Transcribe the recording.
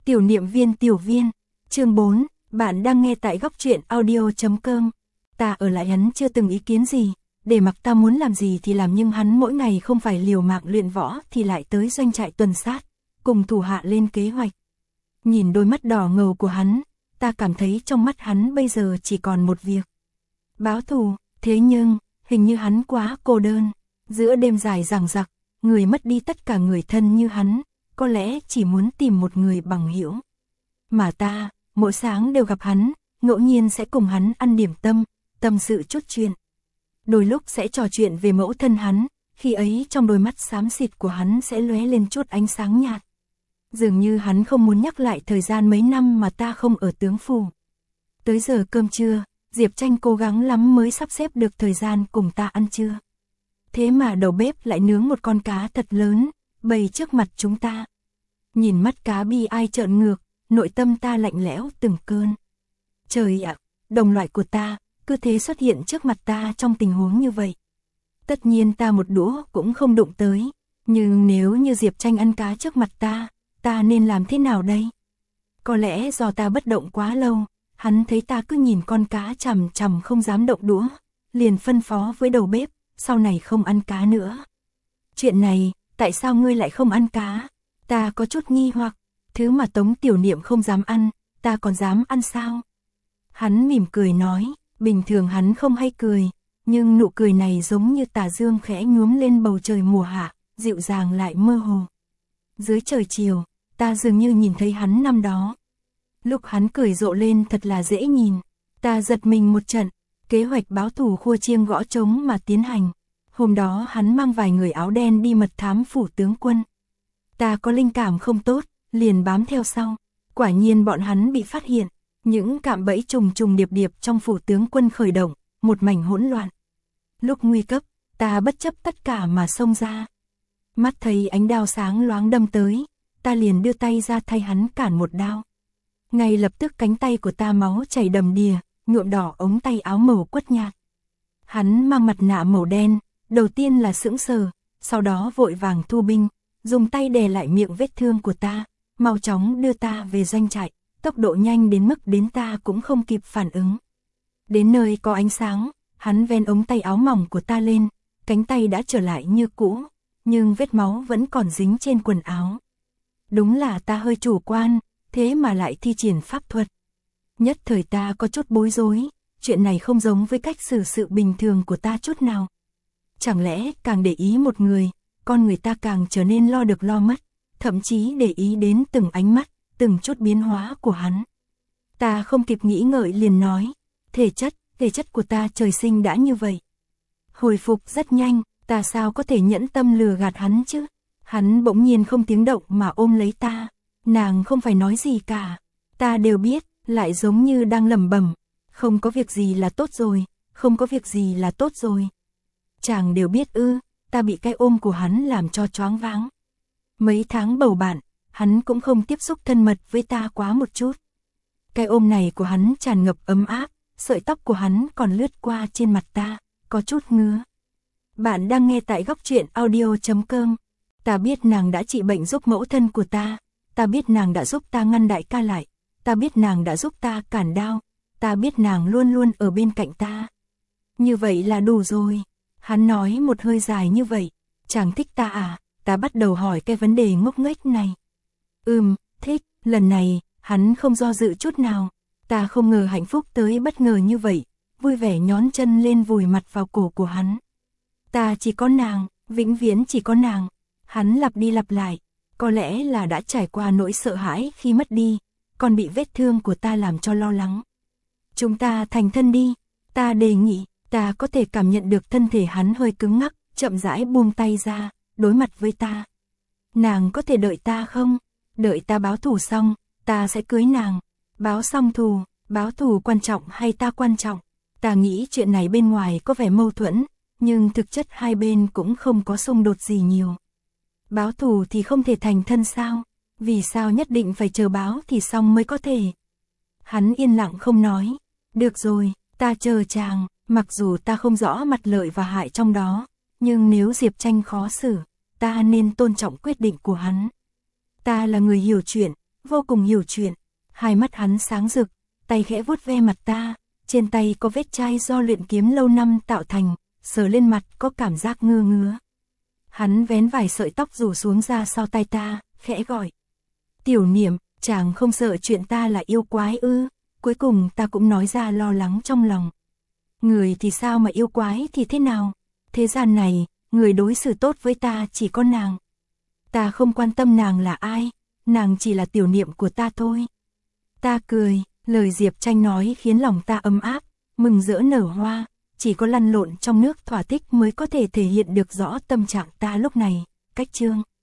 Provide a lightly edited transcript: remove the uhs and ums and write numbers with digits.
Tiểu niệm viên tiểu viên, chương 4, bạn đang nghe tại góc truyện audio.com. Ta ở lại hắn chưa từng ý kiến gì, để mặc ta muốn làm gì thì làm, nhưng hắn mỗi ngày không phải liều mạng luyện võ thì lại tới doanh trại tuần sát, cùng thủ hạ lên kế hoạch. Nhìn đôi mắt đỏ ngầu của hắn, ta cảm thấy trong mắt hắn bây giờ chỉ còn một việc: báo thù. Thế nhưng, hình như hắn quá cô đơn, giữa đêm dài dằng dặc, người mất đi tất cả người thân như hắn, có lẽ chỉ muốn tìm một người bằng hữu. Mà ta, mỗi sáng đều gặp hắn, ngẫu nhiên sẽ cùng hắn ăn điểm tâm, tâm sự chút chuyện. Đôi lúc sẽ trò chuyện về mẫu thân hắn, khi ấy trong đôi mắt xám xịt của hắn sẽ lóe lên chút ánh sáng nhạt. Dường như hắn không muốn nhắc lại thời gian mấy năm mà ta không ở tướng phủ. Tới giờ cơm trưa, Diệp Tranh cố gắng lắm mới sắp xếp được thời gian cùng ta ăn trưa. Thế mà đầu bếp lại nướng một con cá thật lớn, bày trước mặt chúng ta. Nhìn mắt cá bi ai trợn ngược, nội tâm ta lạnh lẽo từng cơn. Trời ạ, đồng loại của ta, cứ thế xuất hiện trước mặt ta trong tình huống như vậy. Tất nhiên ta một đũa cũng không đụng tới, nhưng nếu như Diệp Tranh ăn cá trước mặt ta nên làm thế nào đây? Có lẽ do ta bất động quá lâu, hắn thấy ta cứ nhìn con cá chằm chằm không dám động đũa, liền phân phó với đầu bếp, sau này không ăn cá nữa. Chuyện này, tại sao ngươi lại không ăn cá? Ta có chút nghi hoặc, thứ mà Tống Tiểu Niệm không dám ăn, ta còn dám ăn sao? Hắn mỉm cười nói, bình thường hắn không hay cười, nhưng nụ cười này giống như tà dương khẽ nhuốm lên bầu trời mùa hạ, dịu dàng lại mơ hồ. Dưới trời chiều, ta dường như nhìn thấy hắn năm đó. Lúc hắn cười rộ lên thật là dễ nhìn, ta giật mình một trận, kế hoạch báo thù khua chiêng gõ trống mà tiến hành. Hôm đó hắn mang vài người áo đen đi mật thám phủ tướng quân. Ta có linh cảm không tốt, liền bám theo sau. Quả nhiên bọn hắn bị phát hiện, những cạm bẫy trùng trùng điệp điệp trong phủ tướng quân khởi động, một mảnh hỗn loạn. Lúc nguy cấp, ta bất chấp tất cả mà xông ra. Mắt thấy ánh đao sáng loáng đâm tới, ta liền đưa tay ra thay hắn cản một đao. Ngay lập tức cánh tay của ta máu chảy đầm đìa, nhuộm đỏ ống tay áo màu quất nhạt. Hắn mang mặt nạ màu đen, đầu tiên là sững sờ, sau đó vội vàng thu binh, dùng tay đè lại miệng vết thương của ta, mau chóng đưa ta về doanh trại, tốc độ nhanh đến mức đến ta cũng không kịp phản ứng. Đến nơi có ánh sáng, hắn ven ống tay áo mỏng của ta lên, cánh tay đã trở lại như cũ, nhưng vết máu vẫn còn dính trên quần áo. Đúng là ta hơi chủ quan, thế mà lại thi triển pháp thuật. Nhất thời ta có chút bối rối, chuyện này không giống với cách xử sự bình thường của ta chút nào. Chẳng lẽ càng để ý một người, con người ta càng trở nên lo được lo mất, thậm chí để ý đến từng ánh mắt, từng chút biến hóa của hắn. Ta không kịp nghĩ ngợi liền nói, thể chất của ta trời sinh đã như vậy. Hồi phục rất nhanh, ta sao có thể nhẫn tâm lừa gạt hắn chứ? Hắn bỗng nhiên không tiếng động mà ôm lấy ta. Nàng không phải nói gì cả, ta đều biết, lại giống như đang lẩm bẩm, không có việc gì là tốt rồi, không có việc gì là tốt rồi. Chàng đều biết ư? Ta bị cái ôm của hắn làm cho choáng váng. Mấy tháng bầu bạn, hắn cũng không tiếp xúc thân mật với ta quá một chút. Cái ôm này của hắn tràn ngập ấm áp, sợi tóc của hắn còn lướt qua trên mặt ta, có chút ngứa. Bạn đang nghe tại góc truyện audio.com. Ta biết nàng đã trị bệnh giúp mẫu thân của ta. Ta biết nàng đã giúp ta ngăn đại ca lại, ta biết nàng đã giúp ta cản đao, ta biết nàng luôn luôn ở bên cạnh ta. Như vậy là đủ rồi. Hắn nói một hơi dài như vậy, chàng thích ta à? Ta bắt đầu hỏi cái vấn đề ngốc nghếch này. Thích. Lần này, hắn không do dự chút nào. Ta không ngờ hạnh phúc tới bất ngờ như vậy, vui vẻ nhón chân lên vùi mặt vào cổ của hắn. Ta chỉ có nàng, vĩnh viễn chỉ có nàng. Hắn lặp đi lặp lại. Có lẽ là đã trải qua nỗi sợ hãi khi mất đi, còn bị vết thương của ta làm cho lo lắng. Chúng ta thành thân đi, ta đề nghị. Ta có thể cảm nhận được thân thể hắn hơi cứng ngắc, chậm rãi buông tay ra, đối mặt với ta. Nàng có thể đợi ta không? Đợi ta báo thù xong, ta sẽ cưới nàng. Báo xong thù, báo thù quan trọng hay ta quan trọng? Ta nghĩ chuyện này bên ngoài có vẻ mâu thuẫn, nhưng thực chất hai bên cũng không có xung đột gì nhiều. Báo thù thì không thể thành thân sao? Vì sao nhất định phải chờ báo thì xong mới có thể? Hắn yên lặng không nói. Được rồi, ta chờ chàng, mặc dù ta không rõ mặt lợi và hại trong đó, nhưng nếu Diệp Tranh khó xử, ta nên tôn trọng quyết định của hắn. Ta là người hiểu chuyện, vô cùng hiểu chuyện. Hai mắt hắn sáng rực, tay khẽ vuốt ve mặt ta, trên tay có vết chai do luyện kiếm lâu năm tạo thành, sờ lên mặt có cảm giác ngứa ngứa. Hắn vén vài sợi tóc rủ xuống ra sau tay ta, khẽ gọi. Tiểu Niệm, chàng không sợ chuyện ta là yêu quái ư? Cuối cùng ta cũng nói ra lo lắng trong lòng. Người thì sao mà yêu quái thì thế nào? Thế gian này, người đối xử tốt với ta chỉ có nàng. Ta không quan tâm nàng là ai, nàng chỉ là Tiểu Niệm của ta thôi. Ta cười, lời Diệp Tranh nói khiến lòng ta ấm áp, mừng rỡ nở hoa, chỉ có lăn lộn trong nước thỏa thích mới có thể thể hiện được rõ tâm trạng ta lúc này. Cách chương